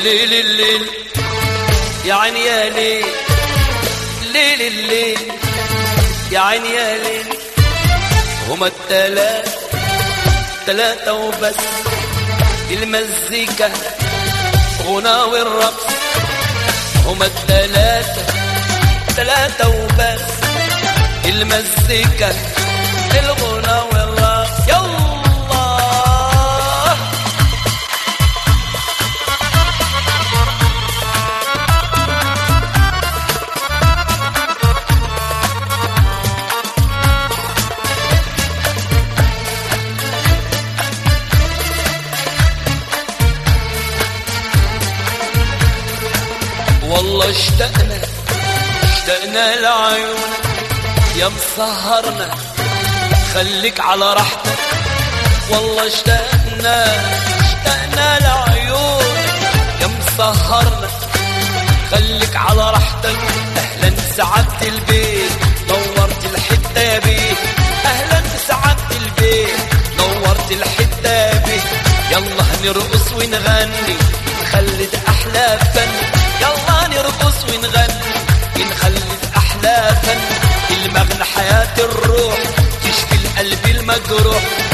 الليل الليل يا عيني يا ليل، ليل الليل يا عيني يا ليل. هما التلاتة وبس، المزيكا غنى والرقص. هما التلاتة وبس، المزيكا الغنى والرقص. يلا والله اشتقنا لعيونك يا مسهرنا، خليك على راحتك. والله اشتقنا لعيونك يا مسهرنا، خليك على راحتك. اهلا بسعادة البيت نورت الحتة يا بيه، اهلا بسعادة البيت نورت الحتة يا بيه. يلا نرقص ونغني نخلد احلى فن، يلا نرقص ونغني نخلد احلى فن. المغنى حياة الروح تشفي القلب المجروح.